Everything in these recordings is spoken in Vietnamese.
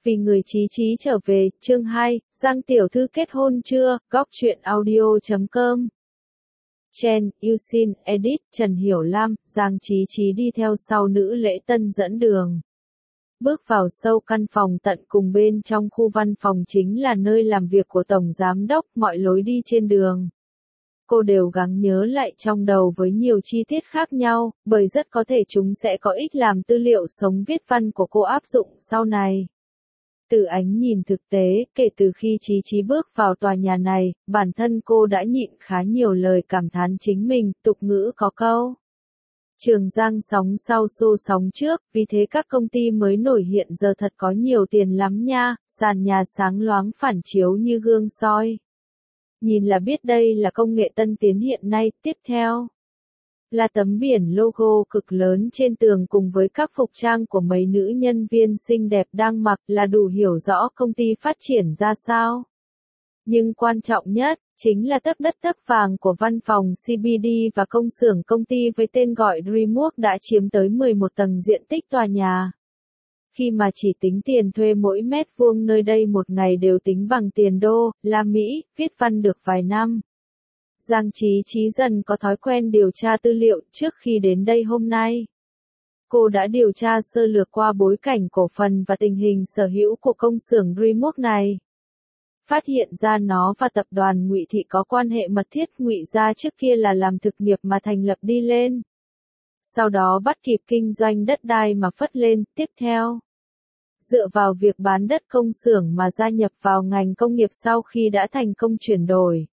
Vì người Chí Chí trở về, chương 2, Giang tiểu thư kết hôn chưa, góc truyện audio.com. Chen, Yusin, Edit, Trần Hiểu Lam, Giang Chí Chí đi theo sau nữ lễ tân dẫn đường. Bước vào sâu căn phòng tận cùng bên trong khu văn phòng chính là nơi làm việc của Tổng Giám đốc, mọi lối đi trên đường. Cô đều gắng nhớ lại trong đầu với nhiều chi tiết khác nhau, bởi rất có thể chúng sẽ có ích làm tư liệu sống viết văn của cô áp dụng sau này. Từ ánh nhìn thực tế, kể từ khi Chí Chí bước vào tòa nhà này, bản thân cô đã nhịn khá nhiều lời cảm thán chính mình, tục ngữ có câu. Trường Giang sóng sau xô sóng trước, vì thế các công ty mới nổi hiện giờ thật có nhiều tiền lắm nha, sàn nhà sáng loáng phản chiếu như gương soi. Nhìn là biết đây là công nghệ tân tiến hiện nay, tiếp theo là tấm biển logo cực lớn trên tường cùng với các phục trang của mấy nữ nhân viên xinh đẹp đang mặc là đủ hiểu rõ công ty phát triển ra sao. Nhưng quan trọng nhất, chính là tấc đất tấc vàng của văn phòng CBD và công xưởng công ty với tên gọi DreamWorks đã chiếm tới 11 tầng diện tích tòa nhà. Khi mà chỉ tính tiền thuê mỗi mét vuông nơi đây một ngày đều tính bằng tiền đô la Mỹ, viết văn được vài năm. Giang Chí Chí dần có thói quen điều tra tư liệu trước khi đến đây hôm nay. Cô đã điều tra sơ lược qua bối cảnh cổ phần và tình hình sở hữu của công xưởng DreamWorks này. Phát hiện ra nó và tập đoàn Ngụy Thị có quan hệ mật thiết. Ngụy gia trước kia là làm thực nghiệp mà thành lập đi lên. Sau đó bắt kịp kinh doanh đất đai mà phất lên, tiếp theo. Dựa vào việc bán đất công xưởng mà gia nhập vào ngành công nghiệp sau khi đã thành công chuyển đổi.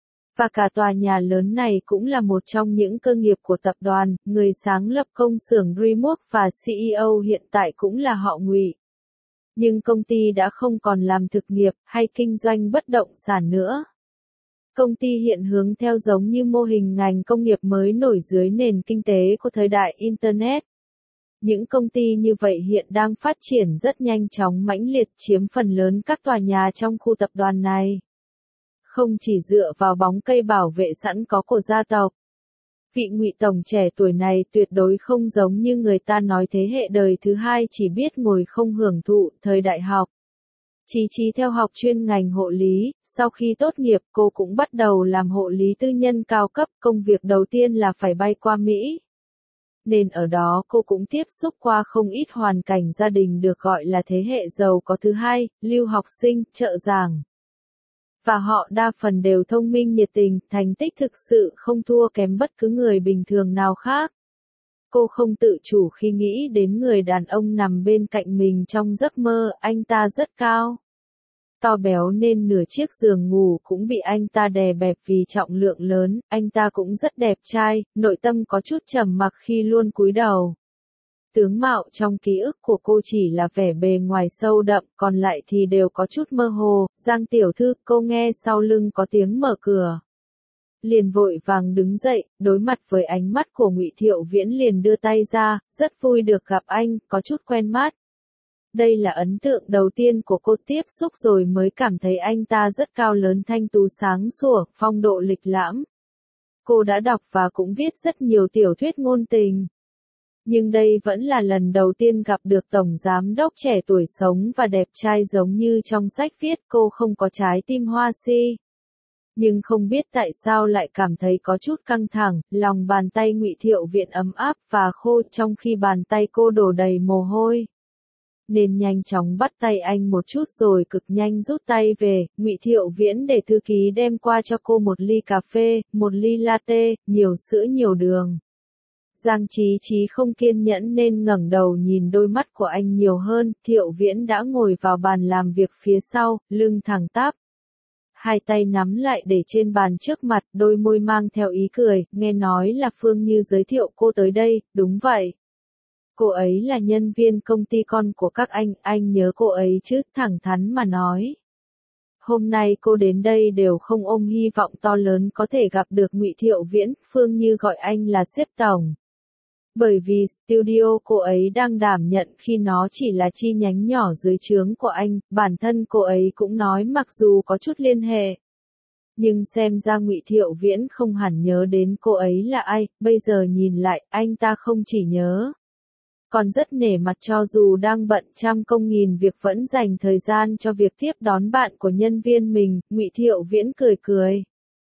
Và cả tòa nhà lớn này cũng là một trong những cơ nghiệp của tập đoàn, người sáng lập công xưởng DreamWorks và CEO hiện tại cũng là họ Ngụy. Nhưng công ty đã không còn làm thực nghiệp hay kinh doanh bất động sản nữa. Công ty hiện hướng theo giống như mô hình ngành công nghiệp mới nổi dưới nền kinh tế của thời đại Internet. Những công ty như vậy hiện đang phát triển rất nhanh chóng mãnh liệt chiếm phần lớn các tòa nhà trong khu tập đoàn này. Không chỉ dựa vào bóng cây bảo vệ sẵn có của gia tộc. Vị Ngụy tổng trẻ tuổi này tuyệt đối không giống như người ta nói thế hệ đời thứ hai chỉ biết ngồi không hưởng thụ thời đại học. Chí Chí theo học chuyên ngành hộ lý, sau khi tốt nghiệp cô cũng bắt đầu làm hộ lý tư nhân cao cấp, công việc đầu tiên là phải bay qua Mỹ. Nên ở đó cô cũng tiếp xúc qua không ít hoàn cảnh gia đình được gọi là thế hệ giàu có thứ hai, lưu học sinh, trợ giảng. Và họ đa phần đều thông minh nhiệt tình, thành tích thực sự không thua kém bất cứ người bình thường nào khác. Cô không tự chủ khi nghĩ đến người đàn ông nằm bên cạnh mình trong giấc mơ, anh ta rất cao. To béo nên nửa chiếc giường ngủ cũng bị anh ta đè bẹp vì trọng lượng lớn, anh ta cũng rất đẹp trai, nội tâm có chút trầm mặc khi luôn cúi đầu. Tướng mạo trong ký ức của cô chỉ là vẻ bề ngoài sâu đậm, còn lại thì đều có chút mơ hồ. Giang tiểu thư, cô nghe sau lưng có tiếng mở cửa. Liền vội vàng đứng dậy, đối mặt với ánh mắt của Ngụy Thiệu Viễn liền đưa tay ra, rất vui được gặp anh, có chút quen mắt. Đây là ấn tượng đầu tiên của cô tiếp xúc rồi mới cảm thấy anh ta rất cao lớn thanh tú sáng sủa, phong độ lịch lãm. Cô đã đọc và cũng viết rất nhiều tiểu thuyết ngôn tình. Nhưng đây vẫn là lần đầu tiên gặp được Tổng Giám đốc trẻ tuổi sống và đẹp trai giống như trong sách viết. Cô không có trái tim hoa si. Nhưng không biết tại sao lại cảm thấy có chút căng thẳng, lòng bàn tay Ngụy Thiệu Viễn ấm áp và khô trong khi bàn tay cô đổ đầy mồ hôi. Nên nhanh chóng bắt tay anh một chút rồi cực nhanh rút tay về. Ngụy Thiệu Viễn để thư ký đem qua cho cô một ly cà phê, một ly latte, nhiều sữa nhiều đường. Giang Chí Chí không kiên nhẫn nên ngẩng đầu nhìn đôi mắt của anh nhiều hơn. Thiệu Viễn đã ngồi vào bàn làm việc phía sau, lưng thẳng tắp. Hai tay nắm lại để trên bàn trước mặt, đôi môi mang theo ý cười, nghe nói là Phương Như giới thiệu cô tới đây, đúng vậy. Cô ấy là nhân viên công ty con của các anh nhớ cô ấy chứ, thẳng thắn mà nói. Hôm nay cô đến đây đều không ôm hy vọng to lớn có thể gặp được Ngụy Thiệu Viễn, Phương Như gọi anh là sếp tổng. Bởi vì studio cô ấy đang đảm nhận khi nó chỉ là chi nhánh nhỏ dưới trướng của anh, bản thân cô ấy cũng nói mặc dù có chút liên hệ. Nhưng xem ra Ngụy Thiệu Viễn không hẳn nhớ đến cô ấy là ai, bây giờ nhìn lại, anh ta không chỉ nhớ. Còn rất nể mặt cho dù đang bận trăm công nghìn việc vẫn dành thời gian cho việc tiếp đón bạn của nhân viên mình, Ngụy Thiệu Viễn cười cười.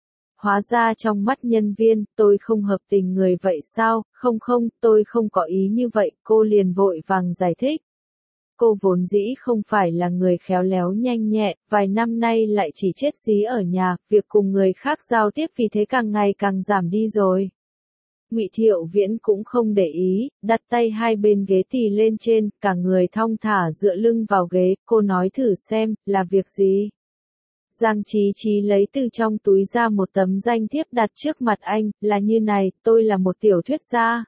Hóa ra trong mắt nhân viên, tôi không hợp tình người vậy sao, không, tôi không có ý như vậy, cô liền vội vàng giải thích. Cô vốn dĩ không phải là người khéo léo nhanh nhẹn, vài năm nay lại chỉ chết dí ở nhà, việc cùng người khác giao tiếp vì thế càng ngày càng giảm đi rồi. Ngụy Thiệu Viễn cũng không để ý, đặt tay hai bên ghế tì lên trên, cả người thong thả dựa lưng vào ghế, cô nói thử xem, là việc gì? Giang Chí Chí lấy từ trong túi ra một tấm danh thiếp đặt trước mặt anh, là như này, tôi là một tiểu thuyết gia.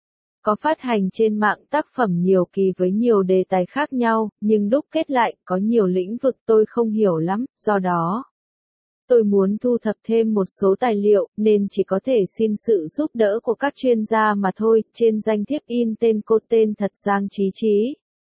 Có phát hành trên mạng tác phẩm nhiều kỳ với nhiều đề tài khác nhau, nhưng đúc kết lại, có nhiều lĩnh vực tôi không hiểu lắm, do đó. Tôi muốn thu thập thêm một số tài liệu, nên chỉ có thể xin sự giúp đỡ của các chuyên gia mà thôi, trên danh thiếp in tên cô tên thật Giang Chí Chí.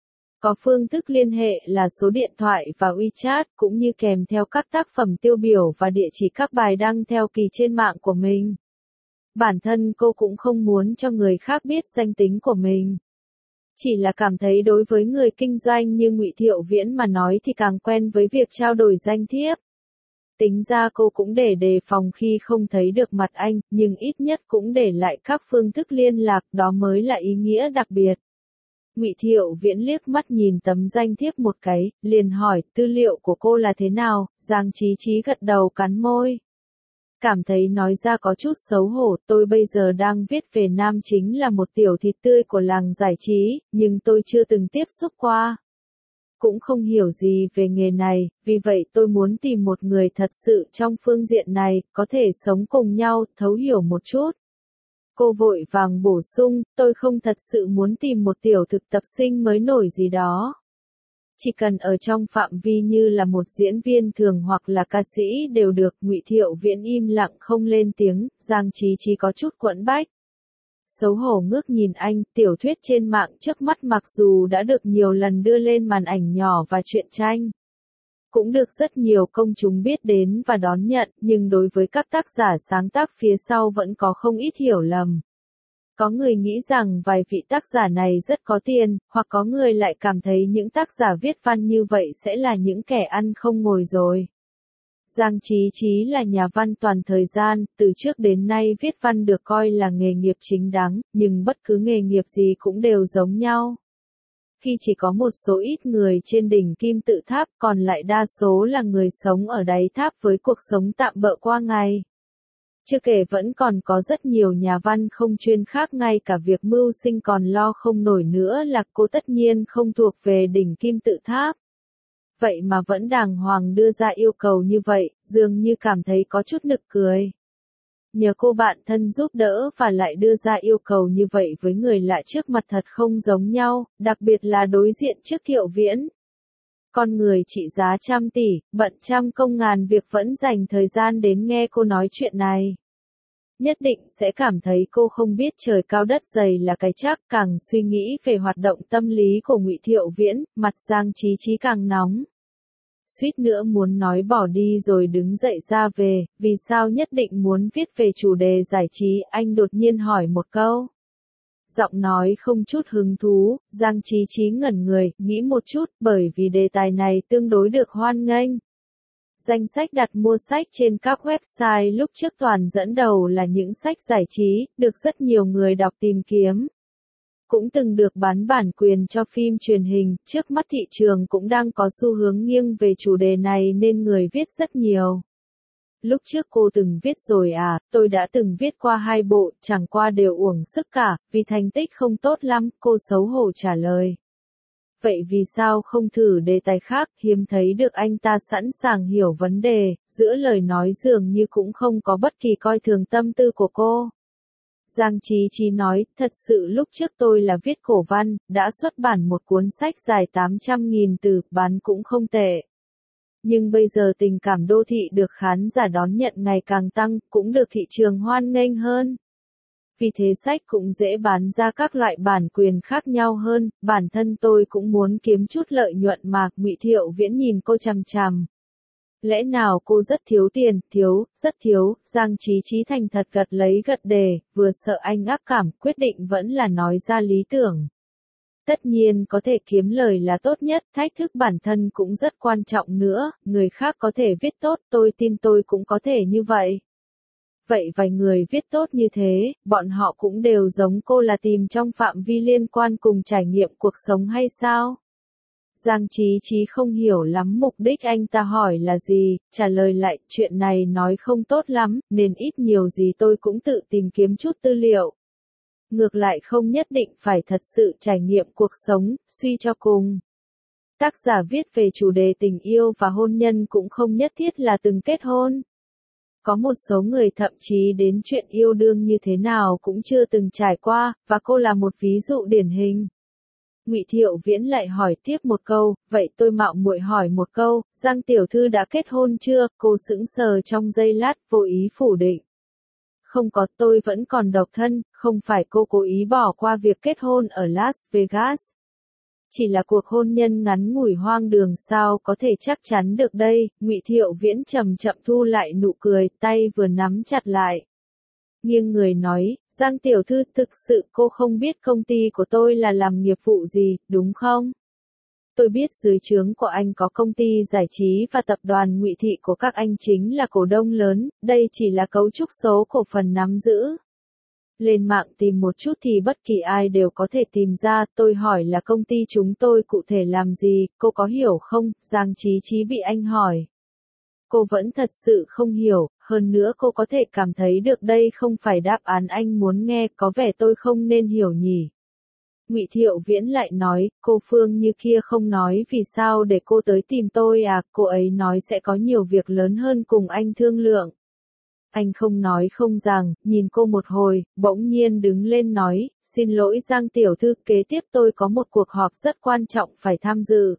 Có phương thức liên hệ là số điện thoại và WeChat, cũng như kèm theo các tác phẩm tiêu biểu và địa chỉ các bài đăng theo kỳ trên mạng của mình. Bản thân cô cũng không muốn cho người khác biết danh tính của mình. Chỉ là cảm thấy đối với người kinh doanh như Ngụy Thiệu Viễn mà nói thì càng quen với việc trao đổi danh thiếp. Tính ra cô cũng để đề phòng khi không thấy được mặt anh, nhưng ít nhất cũng để lại các phương thức liên lạc, đó mới là ý nghĩa đặc biệt. Ngụy Thiệu Viễn liếc mắt nhìn tấm danh thiếp một cái, liền hỏi, tư liệu của cô là thế nào? Giang Chí Chí gật đầu cắn môi. Cảm thấy nói ra có chút xấu hổ, tôi bây giờ đang viết về nam chính là một tiểu thịt tươi của làng giải trí, nhưng tôi chưa từng tiếp xúc qua. Cũng không hiểu gì về nghề này, vì vậy tôi muốn tìm một người thật sự trong phương diện này, có thể sống cùng nhau, thấu hiểu một chút. Cô vội vàng bổ sung, tôi không thật sự muốn tìm một tiểu thực tập sinh mới nổi gì đó. Chỉ cần ở trong phạm vi như là một diễn viên thường hoặc là ca sĩ đều được. Ngụy Thiệu Viễn im lặng không lên tiếng, Giang Chí Chí có chút quẫn bách. Xấu hổ ngước nhìn anh, tiểu thuyết trên mạng trước mắt mặc dù đã được nhiều lần đưa lên màn ảnh nhỏ và truyện tranh. Cũng được rất nhiều công chúng biết đến và đón nhận, nhưng đối với các tác giả sáng tác phía sau vẫn có không ít hiểu lầm. Có người nghĩ rằng vài vị tác giả này rất có tiền, hoặc có người lại cảm thấy những tác giả viết văn như vậy sẽ là những kẻ ăn không ngồi rồi. Giang Chí Chí là nhà văn toàn thời gian, từ trước đến nay viết văn được coi là nghề nghiệp chính đáng, nhưng bất cứ nghề nghiệp gì cũng đều giống nhau. Khi chỉ có một số ít người trên đỉnh kim tự tháp, còn lại đa số là người sống ở đáy tháp với cuộc sống tạm bợ qua ngày. Chưa kể vẫn còn có rất nhiều nhà văn không chuyên khác ngay cả việc mưu sinh còn lo không nổi nữa là cô tất nhiên không thuộc về đỉnh kim tự tháp. Vậy mà vẫn đàng hoàng đưa ra yêu cầu như vậy, dường như cảm thấy có chút nực cười. Nhờ cô bạn thân giúp đỡ và lại đưa ra yêu cầu như vậy với người lạ trước mặt thật không giống nhau, đặc biệt là đối diện trước Thiệu Viễn. Con người trị giá trăm tỷ, bận trăm công ngàn việc vẫn dành thời gian đến nghe cô nói chuyện này. Nhất định sẽ cảm thấy cô không biết trời cao đất dày là cái chắc, càng suy nghĩ về hoạt động tâm lý của Ngụy Thiệu Viễn, mặt Giang Chí Chí càng nóng. Suýt nữa muốn nói bỏ đi rồi đứng dậy ra về, vì sao nhất định muốn viết về chủ đề giải trí, anh đột nhiên hỏi một câu. Giọng nói không chút hứng thú, Giang Chí Chí ngẩn người, nghĩ một chút, bởi vì đề tài này tương đối được hoan nghênh. Danh sách đặt mua sách trên các website lúc trước toàn dẫn đầu là những sách giải trí, được rất nhiều người đọc tìm kiếm. Cũng từng được bán bản quyền cho phim truyền hình, trước mắt thị trường cũng đang có xu hướng nghiêng về chủ đề này nên người viết rất nhiều. Lúc trước cô từng viết rồi à, tôi đã từng viết qua 2 bộ, chẳng qua đều uổng sức cả, vì thành tích không tốt lắm, cô xấu hổ trả lời. Vậy vì sao không thử đề tài khác, hiếm thấy được anh ta sẵn sàng hiểu vấn đề, giữa lời nói dường như cũng không có bất kỳ coi thường tâm tư của cô. Giang Chí Chí nói, thật sự lúc trước tôi là viết cổ văn, đã xuất bản một cuốn sách dài 800.000 từ, bán cũng không tệ. Nhưng bây giờ tình cảm đô thị được khán giả đón nhận ngày càng tăng, cũng được thị trường hoan nghênh hơn. Vì thế sách cũng dễ bán ra các loại bản quyền khác nhau hơn, bản thân tôi cũng muốn kiếm chút lợi nhuận mà. Ngụy Thiệu Viễn nhìn cô chằm chằm. Lẽ nào cô rất thiếu tiền? Thiếu, rất thiếu. Giang Chí Chí thành thật gật lấy gật đề, vừa sợ anh ác cảm, quyết định vẫn là nói ra lý tưởng. Tất nhiên có thể kiếm lời là tốt nhất, thách thức bản thân cũng rất quan trọng nữa, người khác có thể viết tốt, tôi tin tôi cũng có thể như vậy. Vậy vài người viết tốt như thế, bọn họ cũng đều giống cô là tìm trong phạm vi liên quan cùng trải nghiệm cuộc sống hay sao? Giang Chí Chí không hiểu lắm mục đích anh ta hỏi là gì, trả lời lại, chuyện này nói không tốt lắm, nên ít nhiều gì tôi cũng tự tìm kiếm chút tư liệu. Ngược lại không nhất định phải thật sự trải nghiệm cuộc sống, suy cho cùng. Tác giả viết về chủ đề tình yêu và hôn nhân cũng không nhất thiết là từng kết hôn. Có một số người thậm chí đến chuyện yêu đương như thế nào cũng chưa từng trải qua, và cô là một ví dụ điển hình. Ngụy Thiệu Viễn lại hỏi tiếp một câu, vậy tôi mạo muội hỏi một câu, Giang tiểu thư đã kết hôn chưa? Cô sững sờ trong giây lát, vô ý phủ định. Không có, tôi vẫn còn độc thân, không phải cô cố ý bỏ qua việc kết hôn ở Las Vegas. Chỉ là cuộc hôn nhân ngắn ngủi hoang đường sao có thể chắc chắn được đây, Ngụy Thiệu Viễn chậm chậm thu lại nụ cười, tay vừa nắm chặt lại. Nghiêng người nói, Giang tiểu thư, thực sự cô không biết công ty của tôi là làm nghiệp vụ gì, đúng không? Tôi biết dưới trướng của anh có công ty giải trí và tập đoàn Ngụy Thị của các anh chính là cổ đông lớn, đây chỉ là cấu trúc số cổ phần nắm giữ. Lên mạng tìm một chút thì bất kỳ ai đều có thể tìm ra, tôi hỏi là công ty chúng tôi cụ thể làm gì, cô có hiểu không? Giang Chí Chí bị anh hỏi. Cô vẫn thật sự không hiểu, hơn nữa cô có thể cảm thấy được đây không phải đáp án anh muốn nghe, có vẻ tôi không nên hiểu nhỉ. Ngụy Thiệu Viễn lại nói, cô Phương như kia không nói vì sao để cô tới tìm tôi à, cô ấy nói sẽ có nhiều việc lớn hơn cùng anh thương lượng. Anh không nói không rằng, nhìn cô một hồi, bỗng nhiên đứng lên nói, xin lỗi Giang tiểu thư, kế tiếp tôi có một cuộc họp rất quan trọng phải tham dự.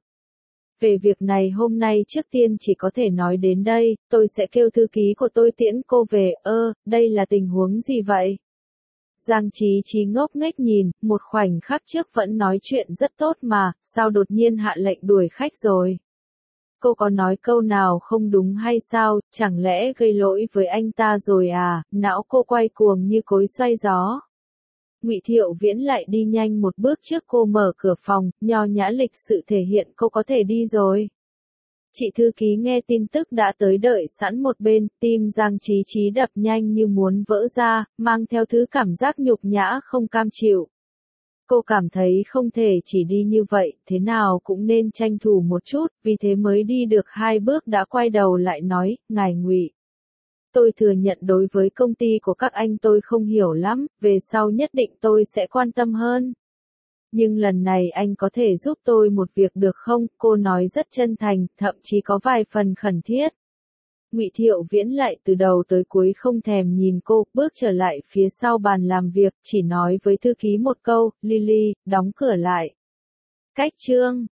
Về việc này hôm nay trước tiên chỉ có thể nói đến đây, tôi sẽ kêu thư ký của tôi tiễn cô về, đây là tình huống gì vậy? Giang Chí Chí ngốc nghếch nhìn, một khoảnh khắc trước vẫn nói chuyện rất tốt mà, sao đột nhiên hạ lệnh đuổi khách rồi? Cô có nói câu nào không đúng hay sao, chẳng lẽ gây lỗi với anh ta rồi à, não cô quay cuồng như cối xoay gió. Ngụy Thiệu Viễn lại đi nhanh một bước trước cô mở cửa phòng, nho nhã lịch sự thể hiện cô có thể đi rồi. Chị thư ký nghe tin tức đã tới đợi sẵn một bên, tim Giang Chí Chí đập nhanh như muốn vỡ ra, mang theo thứ cảm giác nhục nhã không cam chịu. Cô cảm thấy không thể chỉ đi như vậy, thế nào cũng nên tranh thủ một chút, vì thế mới đi được 2 bước đã quay đầu lại nói, ngài Ngụy. Tôi thừa nhận đối với công ty của các anh tôi không hiểu lắm, về sau nhất định tôi sẽ quan tâm hơn. Nhưng lần này anh có thể giúp tôi một việc được không? Cô nói rất chân thành, thậm chí có vài phần khẩn thiết. Ngụy Thiệu Viễn lại từ đầu tới cuối không thèm nhìn cô, bước trở lại phía sau bàn làm việc, chỉ nói với thư ký một câu, Lily, đóng cửa lại. Cách chương